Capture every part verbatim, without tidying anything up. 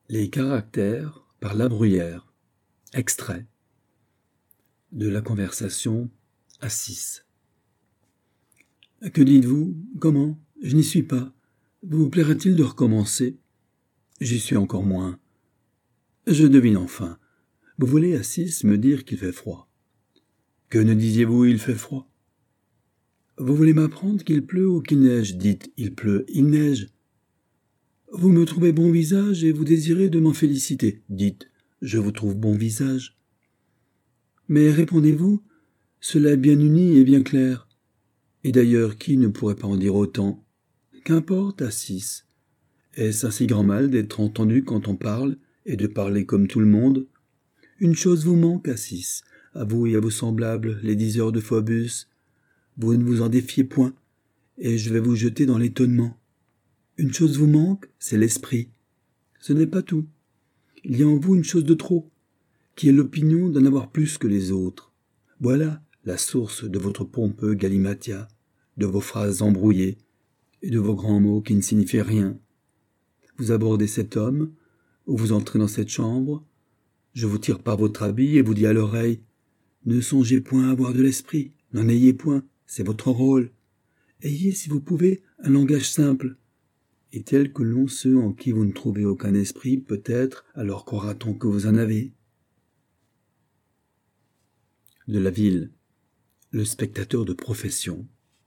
Les caractères par La Bruyère. Extrait de la conversation à six. Que dites-vous? Comment? Je n'y suis pas. Vous plaira-t-il de recommencer? J'y suis encore moins. Je devine enfin. Vous voulez à six me dire qu'il fait froid. Que ne disiez-vous il fait froid? Vous voulez m'apprendre qu'il pleut ou qu'il neige? Dites il pleut, il neige. Vous me trouvez bon visage et vous désirez de m'en féliciter. Dites je vous trouve bon visage. Mais répondez-vous, cela est bien uni et bien clair. Et d'ailleurs, qui ne pourrait pas en dire autant? Qu'importe, à six. Est-ce un si grand mal d'être entendu quand on parle, et de parler comme tout le monde? Une chose vous manque, à six, à vous et à vos semblables, les dix heures de Phobus. Vous ne vous en défiez point, et je vais vous jeter dans l'étonnement. Une chose vous manque, c'est l'esprit. Ce n'est pas tout. Il y a en vous une chose de trop, qui est l'opinion d'en avoir plus que les autres. Voilà la source de votre pompeux galimatia, de vos phrases embrouillées et de vos grands mots qui ne signifient rien. Vous abordez cet homme, ou vous entrez dans cette chambre, je vous tire par votre habit et vous dis à l'oreille « Ne songez point à avoir de l'esprit, n'en ayez point, c'est votre rôle. Ayez, si vous pouvez, un langage simple. » Et tel que l'ont ceux en qui vous ne trouvez aucun esprit, peut-être, alors croira-t-on que vous en avez. De la ville, le spectateur de profession.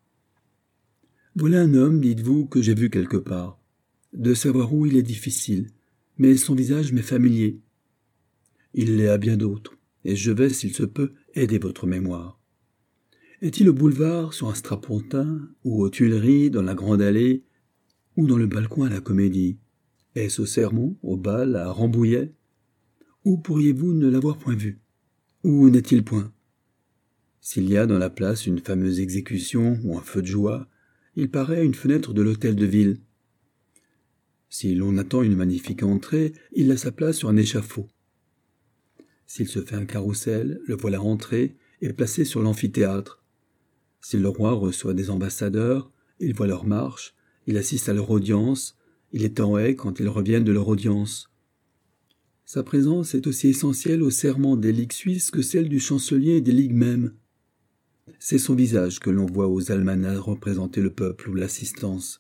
Voilà un homme, dites-vous, que j'ai vu quelque part. De savoir où il est difficile, mais son visage m'est familier. Il l'est à bien d'autres, et je vais, s'il se peut, aider votre mémoire. Est-il au boulevard, sur un strapontin, ou aux Tuileries, dans la grande allée, ou dans le balcon à la Comédie? Est-ce au Sermon, au bal, à Rambouillet? Où pourriez-vous ne l'avoir point vu? Où n'est-il point? S'il y a dans la place une fameuse exécution ou un feu de joie, il paraît à une fenêtre de l'hôtel de ville. Si l'on attend une magnifique entrée, il a sa place sur un échafaud. S'il se fait un carrousel, le voilà entré et placé sur l'amphithéâtre. Si le roi reçoit des ambassadeurs, il voit leur marche, il assiste à leur audience, il est en haie quand ils reviennent de leur audience. Sa présence est aussi essentielle au serment des ligues suisses que celle du chancelier et des ligues mêmes. C'est son visage que l'on voit aux almanachs représenter le peuple ou l'assistance.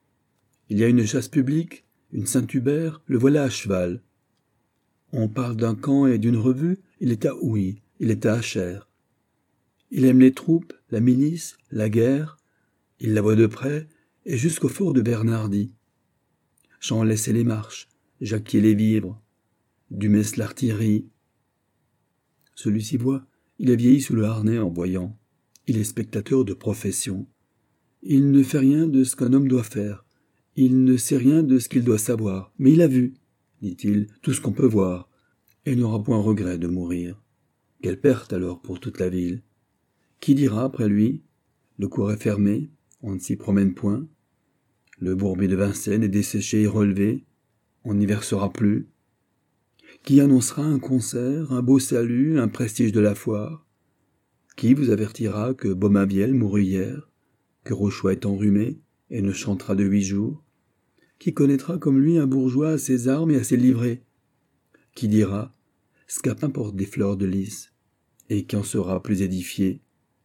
Il y a une chasse publique, une Saint-Hubert, le voilà à cheval. On parle d'un camp et d'une revue, il est à Ouy, il est à Achères. Il aime les troupes, la milice, la guerre, il la voit de près, et jusqu'au fort de Bernardy. Jean laissait les marches, Jacquier les vivres, Dumès l'artillerie. Celui-ci voit, il est vieilli sous le harnais en voyant. Il est spectateur de profession. Il ne fait rien de ce qu'un homme doit faire. Il ne sait rien de ce qu'il doit savoir. Mais il a vu, dit-il, tout ce qu'on peut voir, et n'aura point regret de mourir. Quelle perte alors pour toute la ville. Qui dira après lui? Le cours est fermé, on ne s'y promène point. Le bourbier de Vincennes est desséché et relevé, on n'y versera plus. Qui annoncera un concert, un beau salut, un prestige de la foire? Qui vous avertira que Beaumaviel mourut hier, que Rochois est enrhumé et ne chantera de huit jours? Qui connaîtra comme lui un bourgeois à ses armes et à ses livrées? Qui dira « Scapin porte des fleurs de lys » et qui en sera plus édifié?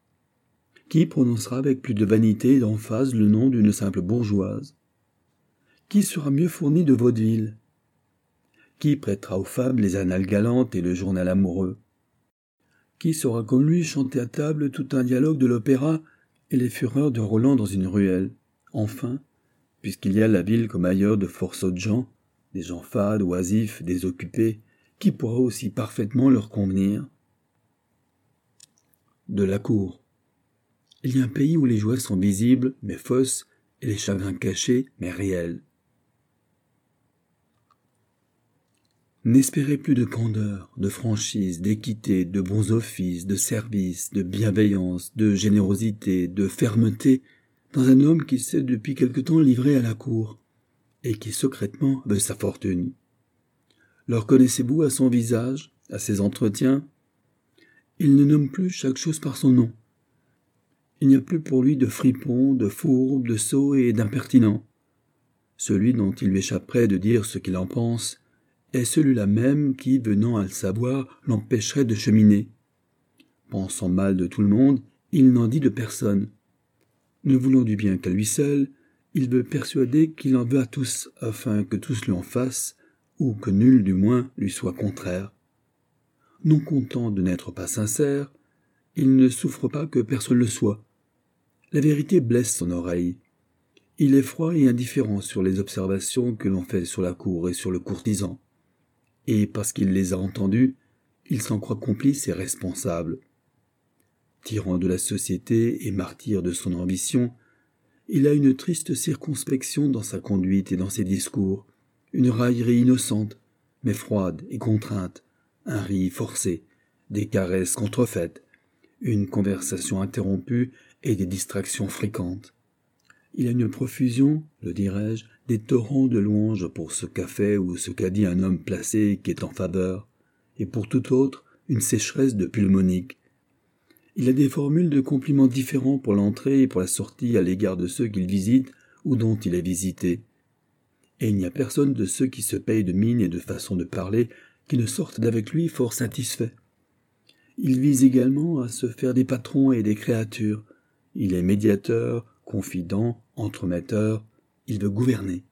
Qui prononcera avec plus de vanité et d'emphase le nom d'une simple bourgeoise? Qui sera mieux fourni de vaudeville? Qui prêtera aux femmes les annales galantes et le journal amoureux? Qui saura comme lui chanter à table tout un dialogue de l'opéra et les fureurs de Roland dans une ruelle? Enfin, puisqu'il y a la ville comme ailleurs de fort sottes gens, des gens fades, oisifs, désoccupés, qui pourra aussi parfaitement leur convenir? De la cour. Il y a un pays où les joies sont visibles, mais fausses, et les chagrins cachés, mais réels. N'espérez plus de candeur, de franchise, d'équité, de bons offices, de service, de bienveillance, de générosité, de fermeté, dans un homme qui s'est depuis quelque temps livré à la cour, et qui secrètement veut sa fortune. Le reconnaissez-vous à son visage, à ses entretiens? Il ne nomme plus chaque chose par son nom. Il n'y a plus pour lui de fripon, de fourbe, de sot et d'impertinent. Celui dont il lui échapperait de dire ce qu'il en pense est celui-là même qui, venant à le savoir, l'empêcherait de cheminer. Pensant mal de tout le monde, il n'en dit de personne. Ne voulant du bien qu'à lui seul, il veut persuader qu'il en veut à tous, afin que tous lui en fassent, ou que nul du moins lui soit contraire. Non content de n'être pas sincère, il ne souffre pas que personne le soit. La vérité blesse son oreille. Il est froid et indifférent sur les observations que l'on fait sur la cour et sur le courtisan. Et parce qu'il les a entendues, il s'en croit complice et responsable. Tyran de la société et martyr de son ambition, il a une triste circonspection dans sa conduite et dans ses discours, une raillerie innocente, mais froide et contrainte, un ris forcé, des caresses contrefaites, une conversation interrompue et des distractions fréquentes. Il a une profusion, le dirais-je, des torrents de louanges pour ce qu'a fait ou ce qu'a dit un homme placé qui est en faveur, et pour tout autre, une sécheresse de pulmonique. Il a des formules de compliments différents pour l'entrée et pour la sortie à l'égard de ceux qu'il visite ou dont il est visité. Et il n'y a personne de ceux qui se payent de mine et de façon de parler qui ne sortent d'avec lui fort satisfaits. Il vise également à se faire des patrons et des créatures. Il est médiateur, confident, entremetteur. Il veut gouverner.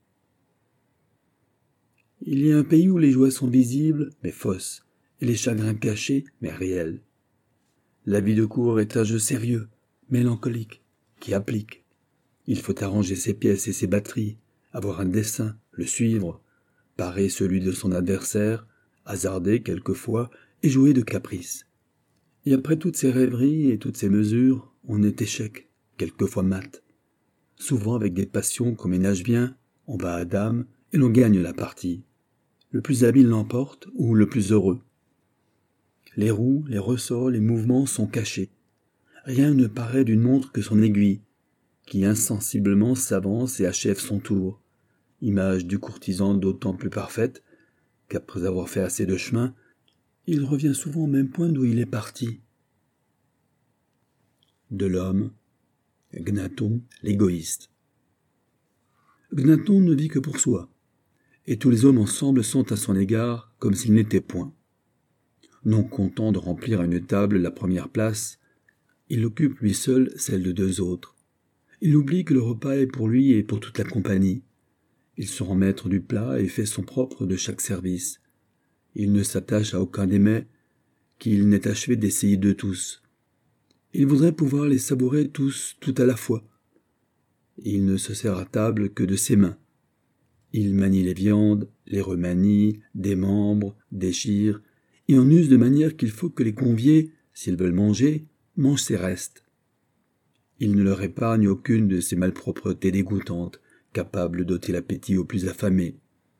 Il y a un pays où les joies sont visibles, mais fausses, et les chagrins cachés, mais réels. La vie de cour est un jeu sérieux, mélancolique, qui applique. Il faut arranger ses pièces et ses batteries, avoir un dessein, le suivre, parer celui de son adversaire, hasarder quelquefois et jouer de caprice. Et après toutes ces rêveries et toutes ces mesures, on est échec, quelquefois mat. Souvent avec des passions qu'on ménage bien, on va à dame et l'on gagne la partie. Le plus habile l'emporte ou le plus heureux. Les roues, les ressorts, les mouvements sont cachés. Rien ne paraît d'une montre que son aiguille, qui insensiblement s'avance et achève son tour, image du courtisan d'autant plus parfaite qu'après avoir fait assez de chemin, il revient souvent au même point d'où il est parti. De l'homme, Gnaton, l'égoïste. Gnaton ne vit que pour soi, et tous les hommes ensemble sont à son égard comme s'ils n'étaient point. Non content de remplir à une table la première place, il occupe lui seul celle de deux autres. Il oublie que le repas est pour lui et pour toute la compagnie. Il se rend maître du plat et fait son propre de chaque service. Il ne s'attache à aucun des mets qu'il n'ait achevé d'essayer de tous. Il voudrait pouvoir les savourer tous tout à la fois. Il ne se sert à table que de ses mains. Il manie les viandes, les remanie, démembre, déchire, et en use de manière qu'il faut que les conviés, s'ils veulent manger, mangent ses restes. Il ne leur épargne aucune de ces malpropretés dégoûtantes, capables d'ôter l'appétit aux plus affamés.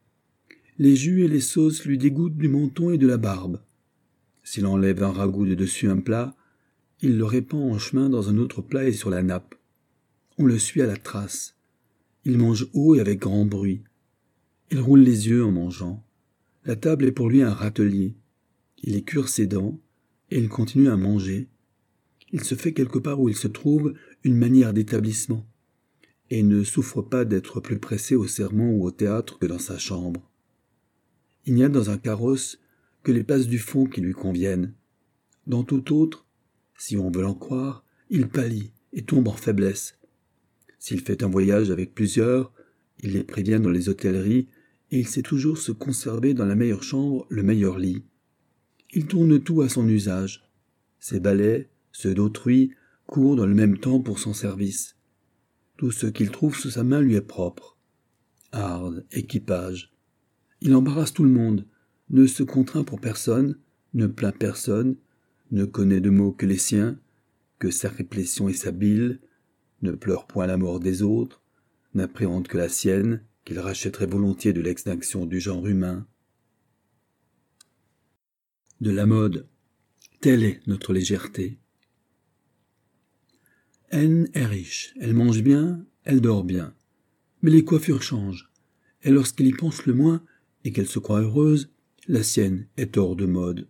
Les jus et les sauces lui dégoûtent du menton et de la barbe. S'il enlève un ragoût de dessus un plat, il le répand en chemin dans un autre plat et sur la nappe. On le suit à la trace. Il mange haut et avec grand bruit. Il roule les yeux en mangeant. La table est pour lui un râtelier. Il écure ses dents, et il continue à manger. Il se fait quelque part où il se trouve une manière d'établissement, et ne souffre pas d'être plus pressé au sermon ou au théâtre que dans sa chambre. Il n'y a dans un carrosse que les places du fond qui lui conviennent. Dans tout autre, si on veut l'en croire, il pâlit et tombe en faiblesse. S'il fait un voyage avec plusieurs, il les prévient dans les hôtelleries, et il sait toujours se conserver dans la meilleure chambre le meilleur lit. Il tourne tout à son usage. Ses balais, ceux d'autrui, courent dans le même temps pour son service. Tout ce qu'il trouve sous sa main lui est propre. Harde, équipage. Il embarrasse tout le monde, ne se contraint pour personne, ne plaint personne, ne connaît de mots que les siens, que sa réplétion et sa bile, ne pleure point la mort des autres, n'appréhende que la sienne, qu'il rachèterait volontiers de l'extinction du genre humain. De la mode, telle est notre légèreté. N est riche, elle mange bien, elle dort bien. Mais les coiffures changent, et lorsqu'elle y pense le moins, et qu'elle se croit heureuse, la sienne est hors de mode.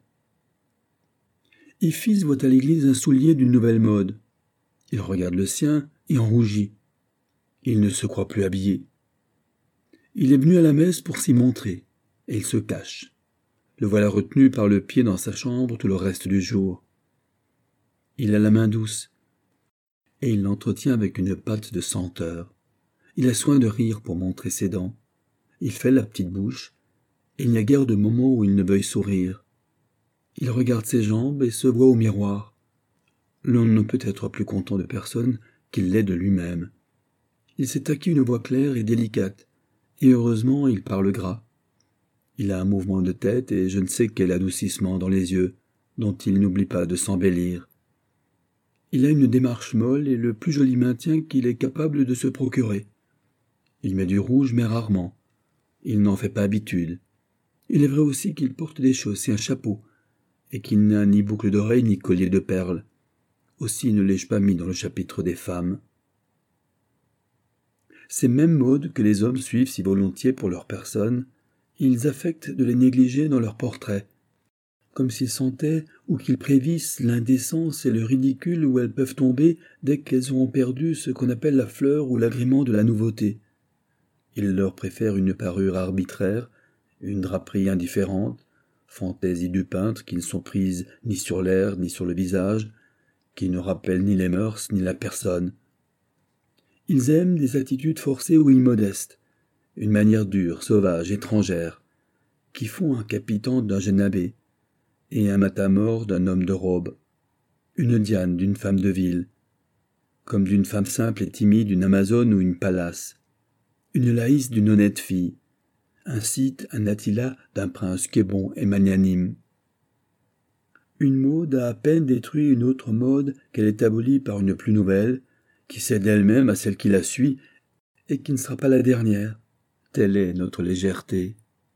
Iphis voit à l'église un soulier d'une nouvelle mode. Il regarde le sien et en rougit. Il ne se croit plus habillé. Il est venu à la messe pour s'y montrer. et il se cache. Le voilà retenu par le pied dans sa chambre tout le reste du jour. Il a la main douce, et il l'entretient avec une pâte de senteur. Il a soin de rire pour montrer ses dents. Il fait la petite bouche, et il n'y a guère de moment où il ne veuille sourire. Il regarde ses jambes et se voit au miroir. L'on ne peut être plus content de personne qu'il l'est de lui-même. Il s'est acquis une voix claire et délicate, et heureusement il parle gras. Il a un mouvement de tête et je ne sais quel adoucissement dans les yeux, dont il n'oublie pas de s'embellir. Il a une démarche molle et le plus joli maintien qu'il est capable de se procurer. Il met du rouge, mais rarement. Il n'en fait pas habitude. Il est vrai aussi qu'il porte des chausses et un chapeau, et qu'il n'a ni boucle d'oreille ni collier de perles. Aussi ne l'ai-je pas mis dans le chapitre des femmes. Ces mêmes modes que les hommes suivent si volontiers pour leur personne, ils affectent de les négliger dans leurs portraits, comme s'ils sentaient ou qu'ils prévissent l'indécence et le ridicule où elles peuvent tomber dès qu'elles auront perdu ce qu'on appelle la fleur ou l'agrément de la nouveauté. Ils leur préfèrent une parure arbitraire, une draperie indifférente, fantaisie du peintre qui ne sont prises ni sur l'air ni sur le visage, qui ne rappellent ni les mœurs ni la personne. Ils aiment des attitudes forcées ou immodestes, une manière dure, sauvage, étrangère, qui font un capitan d'un jeune abbé, et un matamore d'un homme de robe, une Diane d'une femme de ville, comme d'une femme simple et timide d'une Amazone ou une Pallas, une Laïs d'une honnête fille, un Scythe, un Attila d'un prince qui est bon et magnanime. Une mode a à peine détruit une autre mode qu'elle est abolie par une plus nouvelle, qui cède elle-même à celle qui la suit, et qui ne sera pas la dernière. Telle est notre légèreté.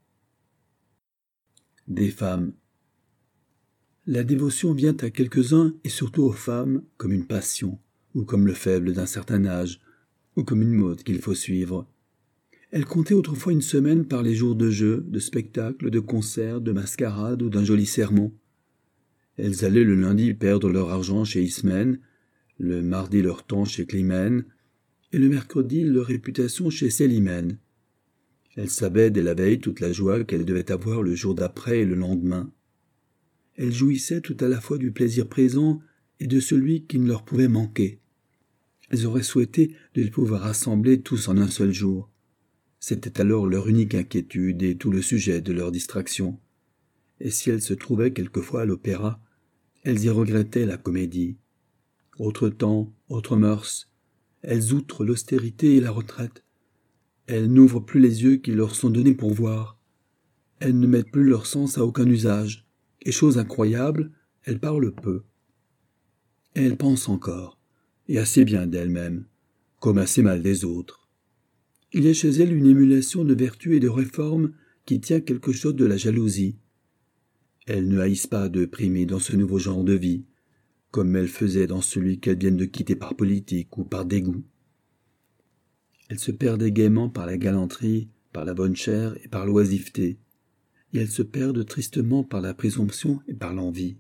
Des femmes. La dévotion vient à quelques-uns, et surtout aux femmes, comme une passion, ou comme le faible d'un certain âge, ou comme une mode qu'il faut suivre. Elle comptait autrefois une semaine par les jours de jeux, de spectacles, de concerts, de mascarades ou d'un joli sermon. Elles allaient le lundi perdre leur argent chez Ismène, le mardi leur temps chez Climène, et le mercredi leur réputation chez Célimène. Elles savaient dès la veille toute la joie qu'elles devaient avoir le jour d'après et le lendemain. Elles jouissaient tout à la fois du plaisir présent et de celui qui ne leur pouvait manquer. Elles auraient souhaité de les pouvoir rassembler tous en un seul jour. C'était alors leur unique inquiétude et tout le sujet de leur distraction. Et si elles se trouvaient quelquefois à l'opéra, elles y regrettaient la comédie. Autre temps, autres mœurs, elles outrent l'austérité et la retraite. Elles n'ouvrent plus les yeux qui leur sont donnés pour voir. Elles ne mettent plus leur sens à aucun usage. Et chose incroyable, elles parlent peu. Et elles pensent encore, et assez bien d'elles-mêmes, comme assez mal des autres. Il y a chez elles une émulation de vertu et de réforme qui tient quelque chose de la jalousie. Elles ne haïssent pas de primer dans ce nouveau genre de vie, comme elles faisaient dans celui qu'elles viennent de quitter par politique ou par dégoût. Elles se perdent gaiement par la galanterie, par la bonne chère et par l'oisiveté, et elles se perdent tristement par la présomption et par l'envie.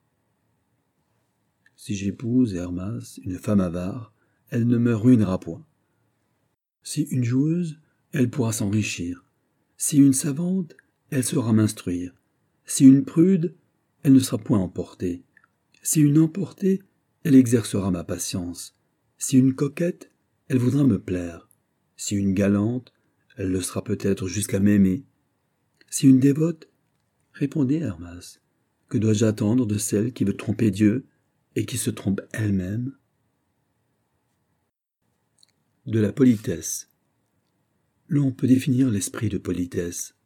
Si j'épouse, Hermas, une femme avare, elle ne me ruinera point. Si une joueuse, elle pourra s'enrichir. Si une savante, elle saura m'instruire. Si une prude, elle ne sera point emportée. Si une emportée, elle exercera ma patience. Si une coquette, elle voudra me plaire. Si une galante, elle le sera peut-être jusqu'à m'aimer. Si une dévote, répondez, Hermas, que dois-je attendre de celle qui veut tromper Dieu et qui se trompe elle-même? De la politesse. L'on peut définir l'esprit de politesse.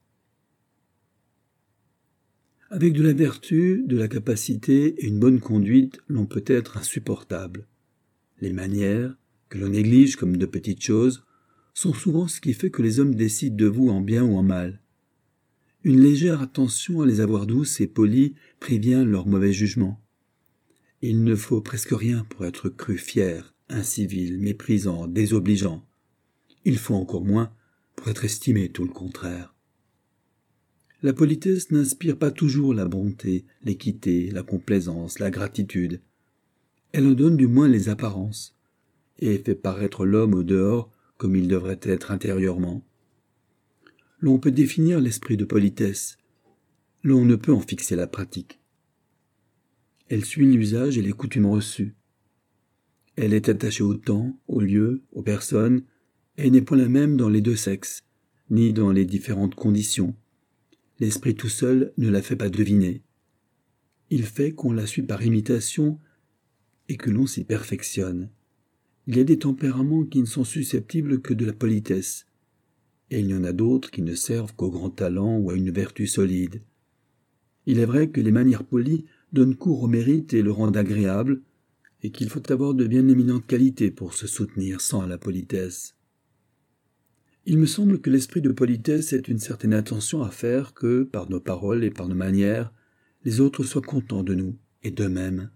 Avec de la vertu, de la capacité et une bonne conduite, l'on peut être insupportable. Les manières, que l'on néglige comme de petites choses, sont souvent ce qui fait que les hommes décident de vous en bien ou en mal. Une légère attention à les avoir douces et polies prévient leur mauvais jugement. Il ne faut presque rien pour être cru fier, incivil, méprisant, désobligeant. Il faut encore moins pour être estimé tout le contraire. La politesse n'inspire pas toujours la bonté, l'équité, la complaisance, la gratitude. Elle en donne du moins les apparences, et fait paraître l'homme au dehors comme il devrait être intérieurement. l'on peut définir l'esprit de politesse. L'on ne peut en fixer la pratique. Elle suit l'usage et les coutumes reçues. Elle est attachée au temps, au lieu, aux personnes, et n'est point la même dans les deux sexes, ni dans les différentes conditions. L'esprit tout seul ne la fait pas deviner. Il fait qu'on la suit par imitation et que l'on s'y perfectionne. Il y a des tempéraments qui ne sont susceptibles que de la politesse, et il y en a d'autres qui ne servent qu'au grand talent ou à une vertu solide. Il est vrai que les manières polies donnent cours au mérite et le rendent agréable, et qu'il faut avoir de bien éminentes qualités pour se soutenir sans la politesse. Il me semble que l'esprit de politesse est une certaine attention à faire que, par nos paroles et par nos manières, les autres soient contents de nous et d'eux-mêmes.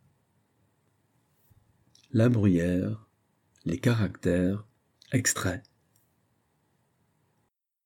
La Bruyère, les caractères, extrait.